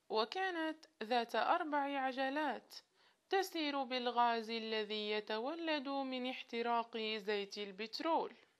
وكانت ذات 4 عجلات تسير بالغاز الذي يتولد من احتراق زيت البترول.